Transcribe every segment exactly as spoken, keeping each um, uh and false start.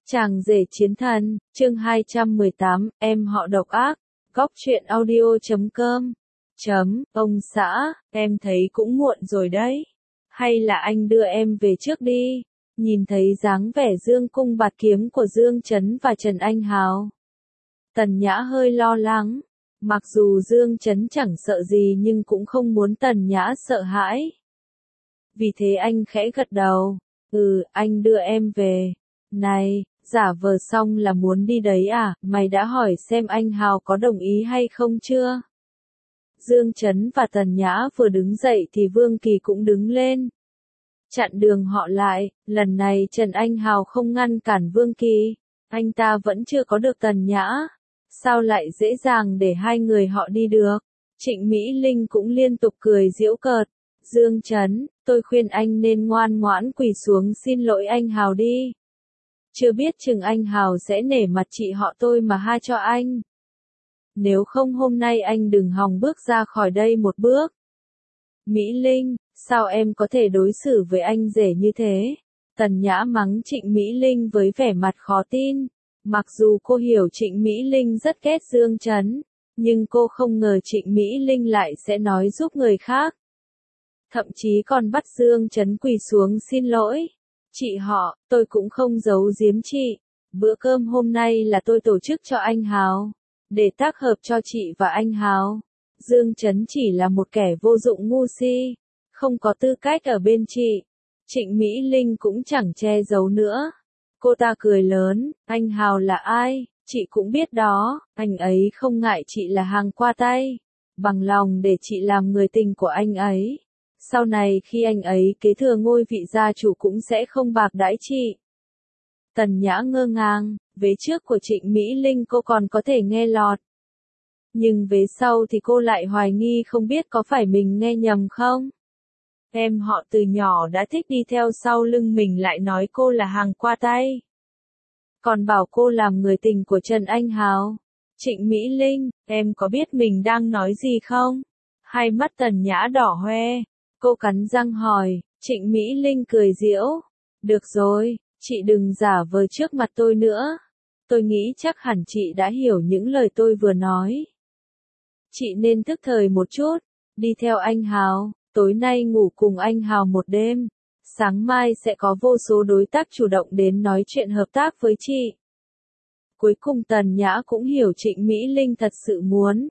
Chàng rể chiến thần, chương hai trăm mười tám, em họ độc ác, góc truyện audio chấm com. Chấm, ông xã, em thấy cũng muộn rồi đấy. Hay là anh đưa em về trước đi. Nhìn thấy dáng vẻ dương cung bạt kiếm của Dương Chấn và Trần Anh Hào, Tần Nhã hơi lo lắng. Mặc dù Dương Chấn chẳng sợ gì nhưng cũng không muốn Tần Nhã sợ hãi. Vì thế anh khẽ gật đầu. Ừ, anh đưa em về. Này, giả vờ xong là muốn đi đấy à, mày đã hỏi xem anh Hào có đồng ý hay không chưa? Dương Chấn và Tần Nhã vừa đứng dậy thì Vương Kỳ cũng đứng lên. Chặn đường họ lại, lần này Trần Anh Hào không ngăn cản Vương Kỳ. Anh ta vẫn chưa có được Tần Nhã. Sao lại dễ dàng để hai người họ đi được? Trịnh Mỹ Linh cũng liên tục cười giễu cợt. Dương Chấn, tôi khuyên anh nên ngoan ngoãn quỳ xuống xin lỗi anh Hào đi. Chưa biết chừng anh Hào sẽ nể mặt chị họ tôi mà tha cho anh. Nếu không hôm nay anh đừng hòng bước ra khỏi đây một bước. Mỹ Linh, sao em có thể đối xử với anh rể như thế? Tần Nhã mắng Trịnh Mỹ Linh với vẻ mặt khó tin. Mặc dù cô hiểu Trịnh Mỹ Linh rất ghét Dương Chấn, nhưng cô không ngờ Trịnh Mỹ Linh lại sẽ nói giúp người khác. Thậm chí còn bắt Dương Chấn quỳ xuống xin lỗi. Chị họ, tôi cũng không giấu giếm chị. Bữa cơm hôm nay là tôi tổ chức cho anh Hào, để tác hợp cho chị và anh Hào. Dương Chấn chỉ là một kẻ vô dụng ngu si, không có tư cách ở bên chị. Trịnh Mỹ Linh cũng chẳng che giấu nữa. Cô ta cười lớn, anh Hào là ai, chị cũng biết đó, anh ấy không ngại chị là hàng qua tay. Bằng lòng để chị làm người tình của anh ấy. Sau này khi anh ấy kế thừa ngôi vị gia chủ cũng sẽ không bạc đãi chị. Tần Nhã ngơ ngàng, vế trước của Trịnh Mỹ Linh cô còn có thể nghe lọt. Nhưng vế sau thì cô lại hoài nghi không biết có phải mình nghe nhầm không? Em họ từ nhỏ đã thích đi theo sau lưng mình lại nói cô là hàng qua tay. Còn bảo cô làm người tình của Trần Anh Hào. Trịnh Mỹ Linh, em có biết mình đang nói gì không? Hai mắt Tần Nhã đỏ hoe. Cô cắn răng hỏi, Trịnh Mỹ Linh cười giễu. Được rồi, chị đừng giả vờ trước mặt tôi nữa. Tôi nghĩ chắc hẳn chị đã hiểu những lời tôi vừa nói. Chị nên thức thời một chút, đi theo anh Hào, tối nay ngủ cùng anh Hào một đêm. Sáng mai sẽ có vô số đối tác chủ động đến nói chuyện hợp tác với chị. Cuối cùng Tần Nhã cũng hiểu Trịnh Mỹ Linh thật sự muốn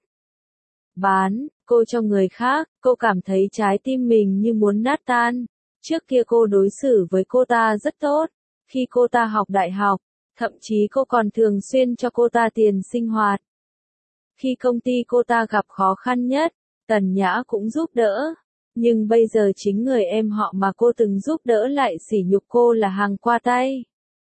bán cô cho người khác. Cô cảm thấy trái tim mình như muốn nát tan. Trước kia cô đối xử với cô ta rất tốt. Khi cô ta học đại học, thậm chí cô còn thường xuyên cho cô ta tiền sinh hoạt. Khi công ty cô ta gặp khó khăn nhất, Tần Nhã cũng giúp đỡ. Nhưng bây giờ chính người em họ mà cô từng giúp đỡ lại sỉ nhục cô là hàng qua tay.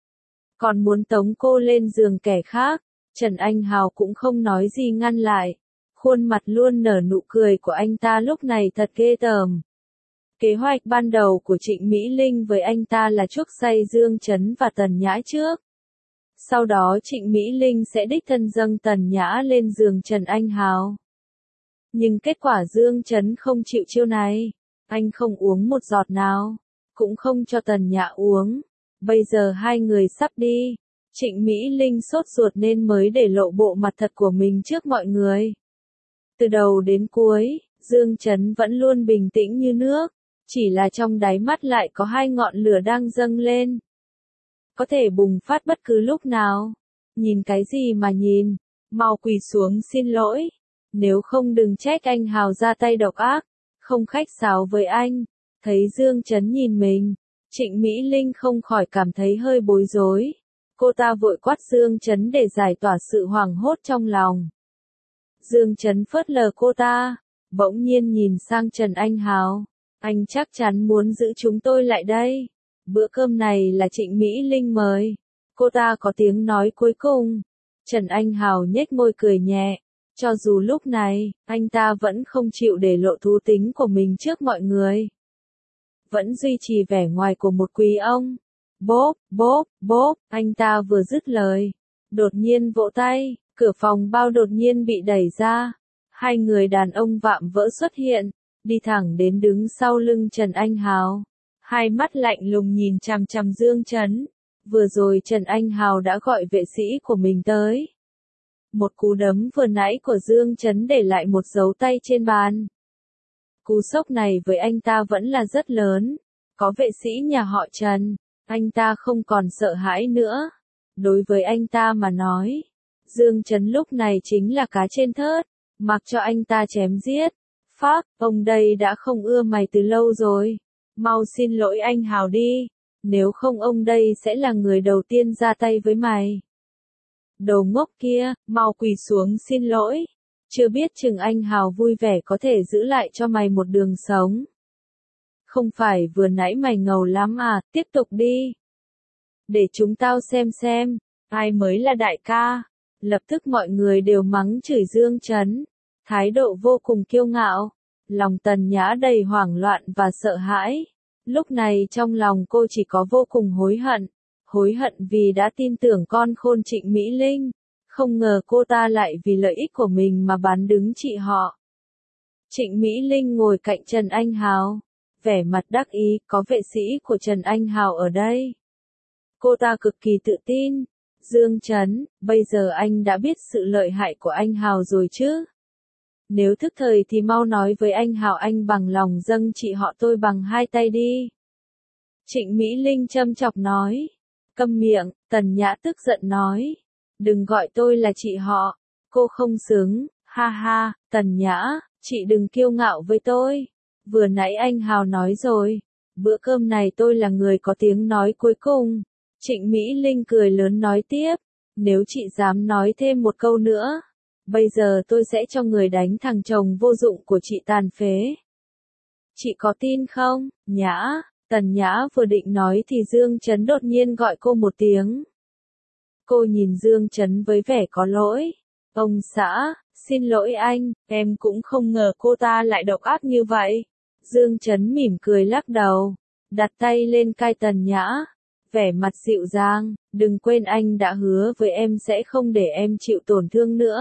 Còn muốn tống cô lên giường kẻ khác. Trần Anh Hào cũng không nói gì ngăn lại. Khuôn mặt luôn nở nụ cười của anh ta lúc này thật ghê tởm. Kế hoạch ban đầu của Trịnh Mỹ Linh với anh ta là chuốc say Dương Chấn và Tần Nhã trước. Sau đó Trịnh Mỹ Linh sẽ đích thân dâng Tần Nhã lên giường Trần Anh Hào. Nhưng kết quả Dương Chấn không chịu chiêu này. Anh không uống một giọt nào, cũng không cho Tần Nhã uống. Bây giờ hai người sắp đi. Trịnh Mỹ Linh sốt ruột nên mới để lộ bộ mặt thật của mình trước mọi người. Từ đầu đến cuối, Dương Chấn vẫn luôn bình tĩnh như nước. Chỉ là trong đáy mắt lại có hai ngọn lửa đang dâng lên. Có thể bùng phát bất cứ lúc nào. Nhìn cái gì mà nhìn, mau quỳ xuống xin lỗi. Nếu không đừng trách anh Hào ra tay độc ác, không khách sáo với anh. Thấy Dương Chấn nhìn mình, Trịnh Mỹ Linh không khỏi cảm thấy hơi bối rối. Cô ta vội quát Dương Chấn để giải tỏa sự hoảng hốt trong lòng. Dương Chấn phớt lờ cô ta, bỗng nhiên nhìn sang Trần Anh Hào. Anh chắc chắn muốn giữ chúng tôi lại đây. Bữa cơm này là Trịnh Mỹ Linh mời. Cô ta có tiếng nói cuối cùng. Trần Anh Hào nhếch môi cười nhẹ. Cho dù lúc này, anh ta vẫn không chịu để lộ thú tính của mình trước mọi người. Vẫn duy trì vẻ ngoài của một quý ông. Bốp, bốp, bốp, anh ta vừa dứt lời. Đột nhiên vỗ tay, cửa phòng bao đột nhiên bị đẩy ra. Hai người đàn ông vạm vỡ xuất hiện, đi thẳng đến đứng sau lưng Trần Anh Hào. Hai mắt lạnh lùng nhìn chằm chằm Dương Chấn. Vừa rồi Trần Anh Hào đã gọi vệ sĩ của mình tới. Một cú đấm vừa nãy của Dương Chấn để lại một dấu tay trên bàn. Cú sốc này với anh ta vẫn là rất lớn. Có vệ sĩ nhà họ Trần, anh ta không còn sợ hãi nữa. Đối với anh ta mà nói, Dương Chấn lúc này chính là cá trên thớt, mặc cho anh ta chém giết. Phác, ông đây đã không ưa mày từ lâu rồi. Mau xin lỗi anh Hào đi, nếu không ông đây sẽ là người đầu tiên ra tay với mày. Đồ ngốc kia, mau quỳ xuống xin lỗi. Chưa biết chừng anh Hào vui vẻ có thể giữ lại cho mày một đường sống. Không phải vừa nãy mày ngầu lắm à, tiếp tục đi. Để chúng tao xem xem, ai mới là đại ca. Lập tức mọi người đều mắng chửi Dương Chấn, thái độ vô cùng kiêu ngạo. Lòng Tần Nhã đầy hoảng loạn và sợ hãi. Lúc này trong lòng cô chỉ có vô cùng hối hận. Hối hận vì đã tin tưởng con khôn Trịnh Mỹ Linh. Không ngờ cô ta lại vì lợi ích của mình mà bán đứng chị họ. Trịnh Mỹ Linh ngồi cạnh Trần Anh Hào. Vẻ mặt đắc ý, có vệ sĩ của Trần Anh Hào ở đây. Cô ta cực kỳ tự tin. Dương Chấn, bây giờ anh đã biết sự lợi hại của anh Hào rồi chứ? Nếu thức thời thì mau nói với anh Hào anh bằng lòng dâng chị họ tôi bằng hai tay đi. Trịnh Mỹ Linh châm chọc nói. Câm miệng, Tần Nhã tức giận nói. Đừng gọi tôi là chị họ. Cô không xứng, ha ha, Tần Nhã, chị đừng kiêu ngạo với tôi. Vừa nãy anh Hào nói rồi, bữa cơm này tôi là người có tiếng nói cuối cùng. Trịnh Mỹ Linh cười lớn nói tiếp. Nếu chị dám nói thêm một câu nữa, bây giờ tôi sẽ cho người đánh thằng chồng vô dụng của chị tàn phế. Chị có tin không, Nhã? Tần Nhã vừa định nói thì Dương Chấn đột nhiên gọi cô một tiếng. Cô nhìn Dương Chấn với vẻ có lỗi. Ông xã, xin lỗi anh, em cũng không ngờ cô ta lại độc ác như vậy. Dương Chấn mỉm cười lắc đầu, đặt tay lên cai Tần Nhã. Vẻ mặt dịu dàng, đừng quên anh đã hứa với em sẽ không để em chịu tổn thương nữa.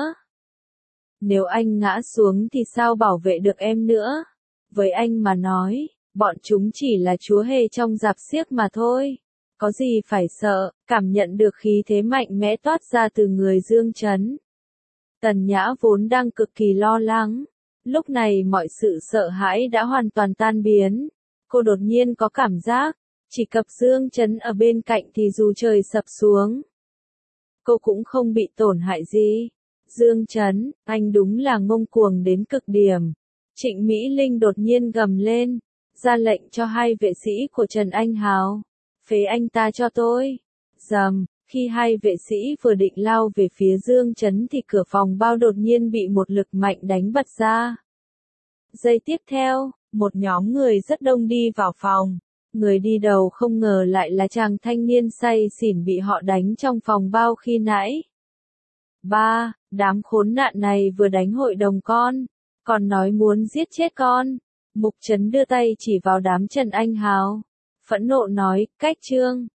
Nếu anh ngã xuống thì sao bảo vệ được em nữa? Với anh mà nói, bọn chúng chỉ là chúa hề trong rạp xiếc mà thôi. Có gì phải sợ, cảm nhận được khí thế mạnh mẽ toát ra từ người Dương Chấn. Tần Nhã vốn đang cực kỳ lo lắng. Lúc này mọi sự sợ hãi đã hoàn toàn tan biến. Cô đột nhiên có cảm giác, chỉ cặp Dương Chấn ở bên cạnh thì dù trời sập xuống, cô cũng không bị tổn hại gì. Dương Chấn, anh đúng là ngông cuồng đến cực điểm. Trịnh Mỹ Linh đột nhiên gầm lên, ra lệnh cho hai vệ sĩ của Trần Anh Hào. Phế anh ta cho tôi. Rầm, khi hai vệ sĩ vừa định lao về phía Dương Chấn thì cửa phòng bao đột nhiên bị một lực mạnh đánh bật ra. Giây tiếp theo, một nhóm người rất đông đi vào phòng. Người đi đầu không ngờ lại là chàng thanh niên say xỉn bị họ đánh trong phòng bao khi nãy. Ba, đám khốn nạn này vừa đánh hội đồng con, còn nói muốn giết chết con. Mục Trấn đưa tay chỉ vào đám Trần Anh Hào. Phẫn nộ nói, cách trương.